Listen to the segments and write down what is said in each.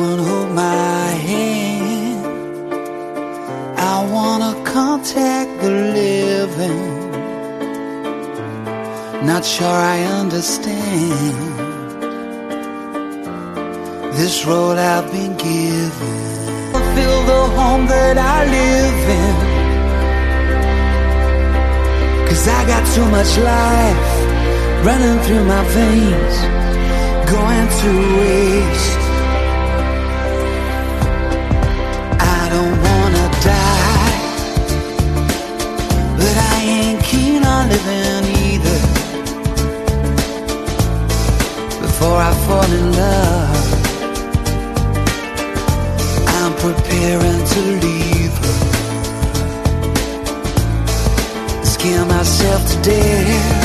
on, hold my hand. I wanna contact the living. Not sure I understand this road I've been given. I feel the home that I live in, 'cause I got too much life running through my veins, going to waste. I don't wanna die, but I ain't keen on living either. Before I fall in love, I'm preparing to leave her. Scare myself to death.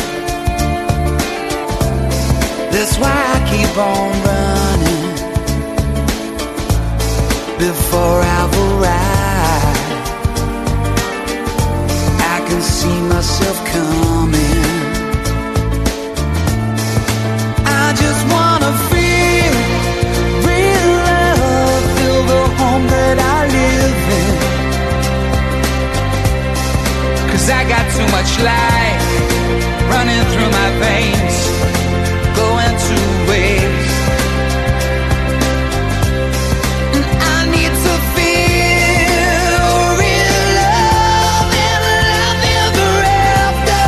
That's why I keep on running before I've arrived. I can see myself coming. I just wanna feel real love, feel the home that I live in, 'cause I got too much life running through my veins, going to waste. And I need to feel real love and love ever after.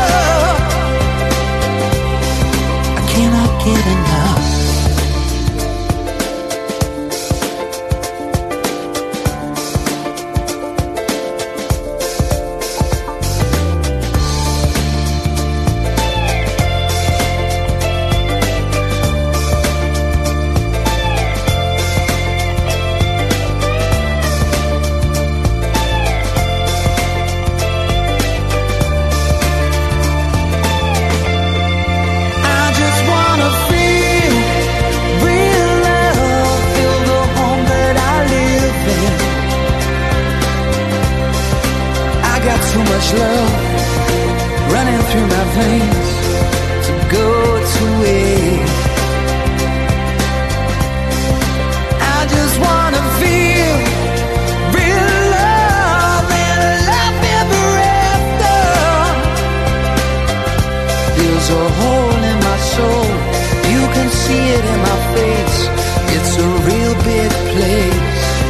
I cannot get enough. Too much love running through my veins to go to waste. I just wanna feel real love and love ever after. There's a hole in my soul, you can see it in my face. It's a real big place.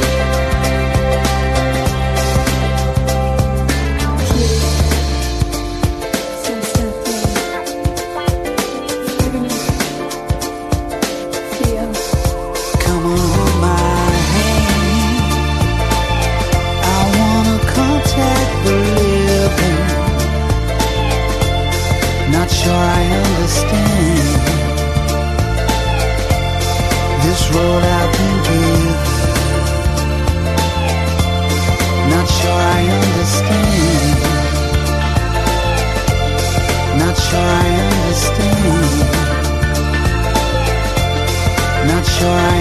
Not sure I understand this road I've been given. Not sure I understand. Not sure I understand. Not sure I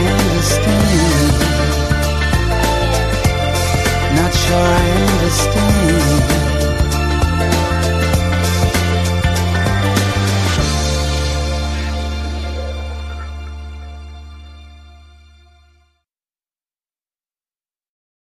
understand. Not sure I understand.